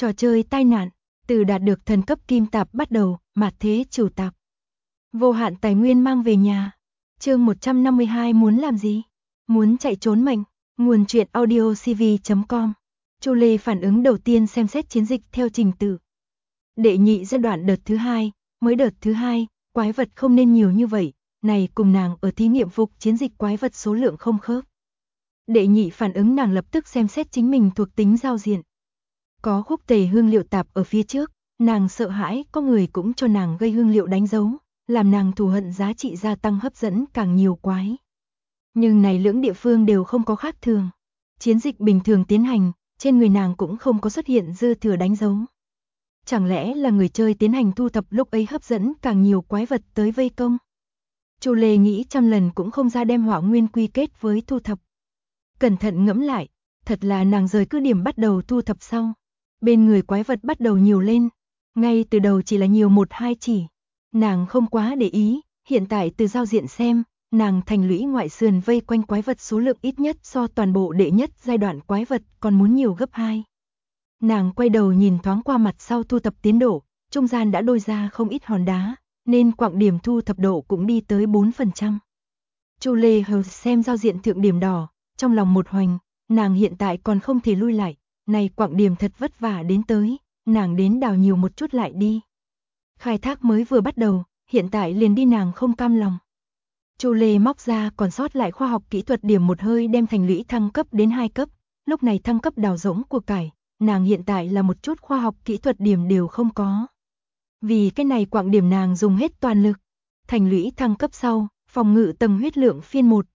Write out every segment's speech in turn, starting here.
Trò chơi tai nạn, từ đạt được thần cấp kim tạp bắt đầu, mạt thế chủ tạp. Vô hạn tài nguyên mang về nhà. Chương 152 muốn làm gì? Muốn chạy trốn mệnh. Nguồn truyện audio cv.com. Chu Lê phản ứng đầu tiên xem xét chiến dịch theo trình tự. Đệ nhị giai đoạn đợt thứ hai, mới đợt thứ hai, quái vật không nên nhiều như vậy, này cùng nàng ở thí nghiệm phục chiến dịch quái vật số lượng không khớp. Đệ nhị phản ứng nàng lập tức xem xét chính mình thuộc tính giao diện. Có khúc tề hương liệu tạp ở phía trước, nàng sợ hãi có người cũng cho nàng gây hương liệu đánh dấu, làm nàng thù hận giá trị gia tăng hấp dẫn càng nhiều quái. Nhưng này lưỡng địa phương đều không có khác thường. Chiến dịch bình thường tiến hành, trên người nàng cũng không có xuất hiện dư thừa đánh dấu. Chẳng lẽ là người chơi tiến hành thu thập lúc ấy hấp dẫn càng nhiều quái vật tới vây công? Chu Lê nghĩ trăm lần cũng không ra đem hỏa nguyên quy kết với thu thập. Cẩn thận ngẫm lại, thật là nàng rời cứ điểm bắt đầu thu thập sau. Bên người quái vật bắt đầu nhiều lên, ngay từ đầu chỉ là nhiều 1-2 chỉ. Nàng không quá để ý, hiện tại từ giao diện xem, nàng thành lũy ngoại sườn vây quanh quái vật số lượng ít nhất so toàn bộ đệ nhất giai đoạn quái vật còn muốn nhiều gấp 2. Nàng quay đầu nhìn thoáng qua mặt sau thu thập tiến độ, trung gian đã đôi ra không ít hòn đá, nên quặng điểm thu thập độ cũng đi tới 4%. Chu Lê hờ xem giao diện thượng điểm đỏ, trong lòng một hoành, nàng hiện tại còn không thể lui lại, này quặng điểm thật vất vả đến tới, nàng đến đào nhiều một chút lại đi. Khai thác mới vừa bắt đầu, hiện tại liền đi nàng không cam lòng. Chu Lê móc ra còn sót lại khoa học kỹ thuật điểm một hơi đem thành lũy thăng cấp đến 2 cấp, lúc này thăng cấp đào rỗng của cải, nàng hiện tại là một chút khoa học kỹ thuật điểm đều không có. Vì cái này quặng điểm nàng dùng hết toàn lực. Thành lũy thăng cấp sau, phòng ngự tầng huyết lượng phiên 1.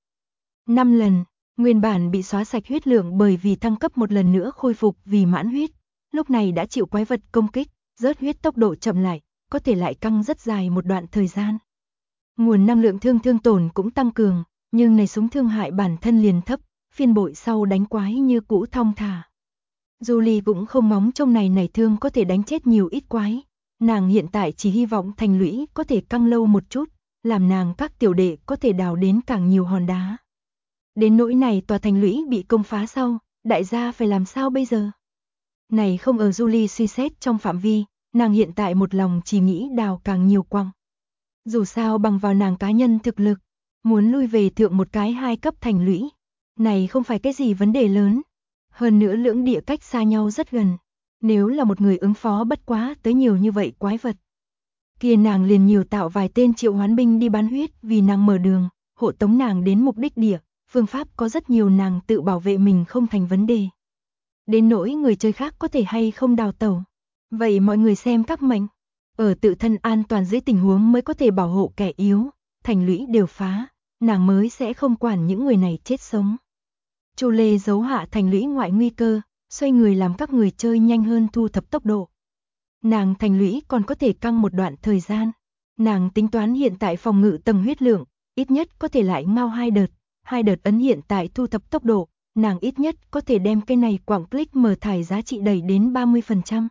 5 lần, nguyên bản bị xóa sạch huyết lượng bởi vì thăng cấp một lần nữa khôi phục vì mãn huyết, lúc này đã chịu quái vật công kích, rớt huyết tốc độ chậm lại, có thể lại căng rất dài một đoạn thời gian. Nguồn năng lượng thương tổn cũng tăng cường, nhưng này súng thương hại bản thân liền thấp, phiên bội sau đánh quái như cũ thong thả. Julie cũng không mong trong này thương có thể đánh chết nhiều ít quái, nàng hiện tại chỉ hy vọng thành lũy có thể căng lâu một chút, làm nàng các tiểu đệ có thể đào đến càng nhiều hòn đá. Đến nỗi này tòa thành lũy bị công phá sau, đại gia phải làm sao bây giờ? Này không ở Julie suy xét trong phạm vi, nàng hiện tại một lòng chỉ nghĩ đào càng nhiều quặng. Dù sao bằng vào nàng cá nhân thực lực, muốn lui về thượng một cái 2 cấp thành lũy, này không phải cái gì vấn đề lớn. Hơn nữa lưỡng địa cách xa nhau rất gần, nếu là một người ứng phó bất quá tới nhiều như vậy quái vật. Kia nàng liền nhiều tạo vài tên triệu hoán binh đi bán huyết vì nàng mở đường, hộ tống nàng đến mục đích địa, phương pháp có rất nhiều nàng tự bảo vệ mình không thành vấn đề. Đến nỗi người chơi khác có thể hay không đào tẩu. Vậy mọi người xem các mệnh, ở tự thân an toàn dưới tình huống mới có thể bảo hộ kẻ yếu, thành lũy đều phá, nàng mới sẽ không quản những người này chết sống. Chu Lê giấu hạ thành lũy ngoại nguy cơ, xoay người làm các người chơi nhanh hơn thu thập tốc độ. Nàng thành lũy còn có thể căng một đoạn thời gian. Nàng tính toán hiện tại phòng ngự tầng huyết lượng, ít nhất có thể lại mau 2 đợt ấn hiện tại thu thập tốc độ, nàng ít nhất có thể đem cái này quặng click mở thải giá trị đẩy đến 30%.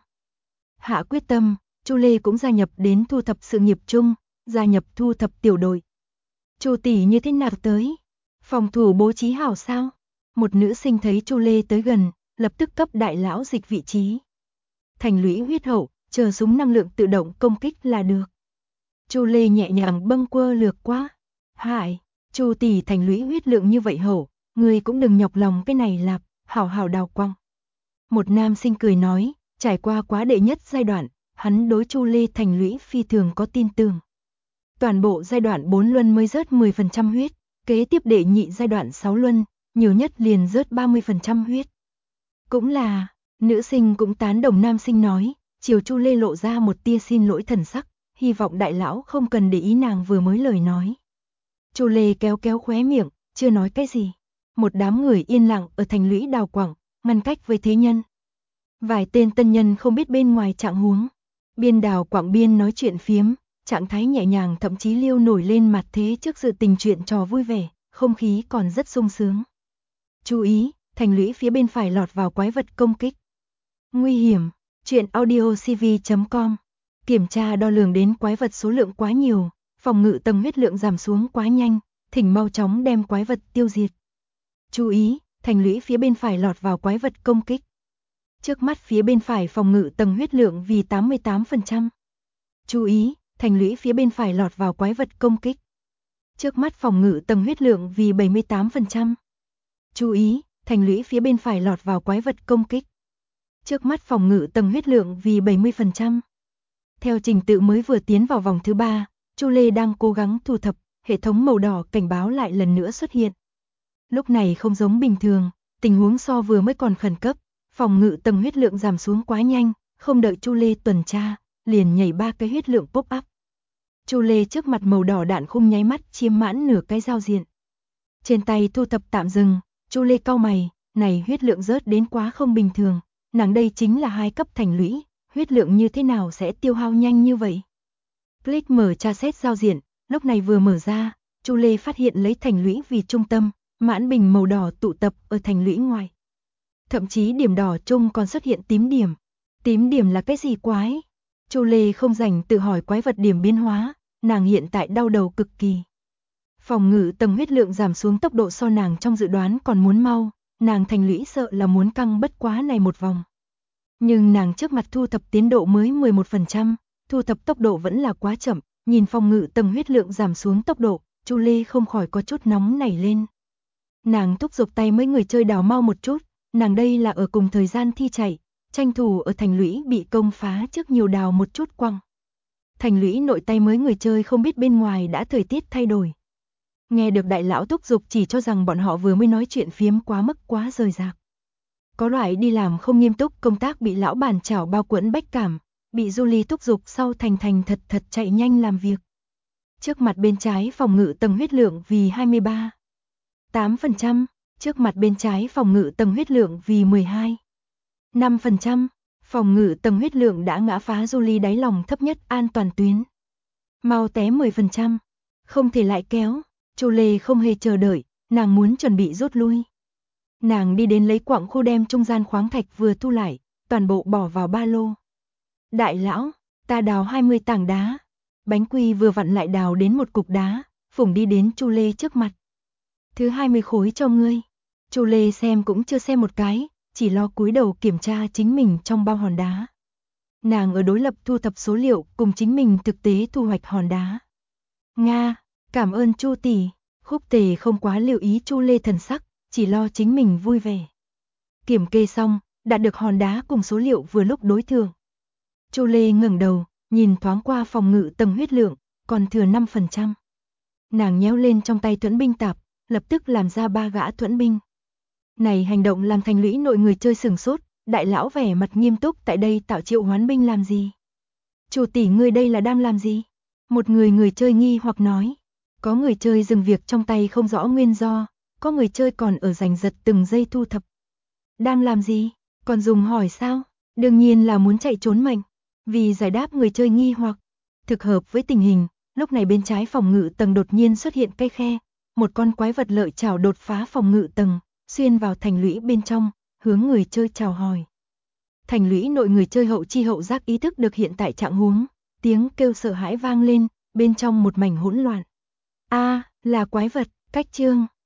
Hạ quyết tâm, Chu Lê cũng gia nhập đến thu thập sự nghiệp chung, gia nhập thu thập tiểu đội. Chu tỷ như thế nào tới? Phòng thủ bố trí hảo sao? Một nữ sinh thấy Chu Lê tới gần, lập tức cấp đại lão dịch vị trí. Thành lũy huyết hậu, chờ súng năng lượng tự động công kích là được. Chu Lê nhẹ nhàng bâng quơ lược qua. Hại, Chu tỷ thành lũy huyết lượng như vậy hậu, người cũng đừng nhọc lòng cái này lạp, hảo hảo đào quăng. Một nam sinh cười nói, trải qua quá đệ nhất giai đoạn, hắn đối Chu Lê thành lũy phi thường có tin tưởng. Toàn bộ giai đoạn 4 luân mới rớt 10% huyết, kế tiếp đệ nhị giai đoạn 6 luân, nhiều nhất liền rớt 30% huyết. Cũng là, nữ sinh cũng tán đồng nam sinh nói, chiều Chu Lê lộ ra một tia xin lỗi thần sắc, hy vọng đại lão không cần để ý nàng vừa mới lời nói. Chu Lê kéo kéo khóe miệng, chưa nói cái gì. Một đám người yên lặng ở thành lũy đào quặng, ngăn cách với thế nhân. Vài tên tân nhân không biết bên ngoài trạng huống, biên đào quặng biên nói chuyện phiếm, trạng thái nhẹ nhàng thậm chí liêu nổi lên mặt thế trước sự tình chuyện trò vui vẻ, không khí còn rất sung sướng. Chú ý, thành lũy phía bên phải lọt vào quái vật công kích. Nguy hiểm, truyện audio cv.com. Kiểm tra đo lường đến quái vật số lượng quá nhiều, phòng ngự tầng huyết lượng giảm xuống quá nhanh, thỉnh mau chóng đem quái vật tiêu diệt. Chú ý, thành lũy phía bên phải lọt vào quái vật công kích. Trước mắt phía bên phải phòng ngự tầng huyết lượng vì 88%. Chú ý, thành lũy phía bên phải lọt vào quái vật công kích. Trước mắt phòng ngự tầng huyết lượng vì 78%. Chú ý, thành lũy phía bên phải lọt vào quái vật công kích. Trước mắt phòng ngự tầng huyết lượng vì 70%. Theo trình tự mới vừa tiến vào vòng thứ 3, Chu Lê đang cố gắng thu thập, hệ thống màu đỏ cảnh báo lại lần nữa xuất hiện. Lúc này không giống bình thường, tình huống so vừa mới còn khẩn cấp, phòng ngự tầng huyết lượng giảm xuống quá nhanh, không đợi Chu Lê tuần tra, liền nhảy 3 cái huyết lượng pop up. Chu Lê trước mặt màu đỏ đạn khung nháy mắt chiếm mãn nửa cái giao diện. Trên tay thu thập tạm dừng, Chu Lê cau mày, này huyết lượng rớt đến quá không bình thường, nàng đây chính là 2 cấp thành lũy, huyết lượng như thế nào sẽ tiêu hao nhanh như vậy? Click mở tra xét giao diện, lúc này vừa mở ra, Chu Lê phát hiện lấy thành lũy vì trung tâm, mãn bình màu đỏ tụ tập ở thành lũy ngoài. Thậm chí điểm đỏ chung còn xuất hiện tím điểm. Tím điểm là cái gì quái? Chu Lê không rảnh tự hỏi quái vật điểm biến hóa, nàng hiện tại đau đầu cực kỳ. Phòng ngự tầng huyết lượng giảm xuống tốc độ so nàng trong dự đoán còn muốn mau, nàng thành lũy sợ là muốn căng bất quá này một vòng. Nhưng nàng trước mặt thu thập tiến độ mới 11%, thu thập tốc độ vẫn là quá chậm, nhìn phòng ngự tầng huyết lượng giảm xuống tốc độ, Chu Lê không khỏi có chút nóng nảy lên. Nàng thúc giục tay mấy người chơi đào mau một chút, nàng đây là ở cùng thời gian thi chạy, tranh thủ ở thành lũy bị công phá trước nhiều đào một chút quăng. Thành lũy nội tay mới người chơi không biết bên ngoài đã thời tiết thay đổi. Nghe được đại lão thúc giục chỉ cho rằng bọn họ vừa mới nói chuyện phiếm quá mức quá rời rạc. Có loại đi làm không nghiêm túc công tác bị lão bản chảo bao quẫn bách cảm, bị Julie thúc giục sau thành thật chạy nhanh làm việc. Trước mặt bên trái phòng ngự tầng huyết lượng vì 23,8%, trước mặt bên trái phòng ngự tầng huyết lượng vì 12,5%, phòng ngự tầng huyết lượng đã ngã phá Julie đáy lòng thấp nhất an toàn tuyến. Mau té 10%, không thể lại kéo, Chu Lê không hề chờ đợi, nàng muốn chuẩn bị rút lui. Nàng đi đến lấy quặng khô đem trung gian khoáng thạch vừa thu lại, toàn bộ bỏ vào ba lô. Đại lão, ta đào 20 tảng đá. Bánh quy vừa vặn lại đào đến một cục đá, phủng đi đến Chu Lê trước mặt. Thứ 20 khối cho ngươi. Chu Lê xem cũng chưa xem một cái, chỉ lo cúi đầu kiểm tra chính mình trong bao hòn đá. Nàng ở đối lập thu thập số liệu cùng chính mình thực tế thu hoạch hòn đá. Nga, cảm ơn Chu tỷ. Khúc Tề không quá lưu ý Chu Lê thần sắc, chỉ lo chính mình vui vẻ. Kiểm kê xong, đạt được hòn đá cùng số liệu vừa lúc đối thường. Chu Lê ngẩng đầu, nhìn thoáng qua phòng ngự tầng huyết lượng, còn thừa 5%. Nàng nhéo lên trong tay thuẫn binh tạp, lập tức làm ra 3 gã thuẫn binh. Này hành động làm thành lũy nội người chơi sừng sốt, đại lão vẻ mặt nghiêm túc tại đây tạo triệu hoán binh làm gì? Chủ tỷ ngươi đây là đang làm gì? Một người chơi nghi hoặc nói. Có người chơi dừng việc trong tay không rõ nguyên do, có người chơi còn ở giành giật từng giây thu thập. Đang làm gì? Còn dùng hỏi sao? Đương nhiên là muốn chạy trốn mệnh. Vì giải đáp người chơi nghi hoặc, thực hợp với tình hình, lúc này bên trái phòng ngự tầng đột nhiên xuất hiện cái khe, một con quái vật lợi chảo đột phá phòng ngự tầng, xuyên vào thành lũy bên trong, hướng người chơi chào hỏi. Thành lũy nội người chơi hậu chi hậu giác ý thức được hiện tại trạng huống, tiếng kêu sợ hãi vang lên, bên trong một mảnh hỗn loạn. A, là quái vật, cách chương.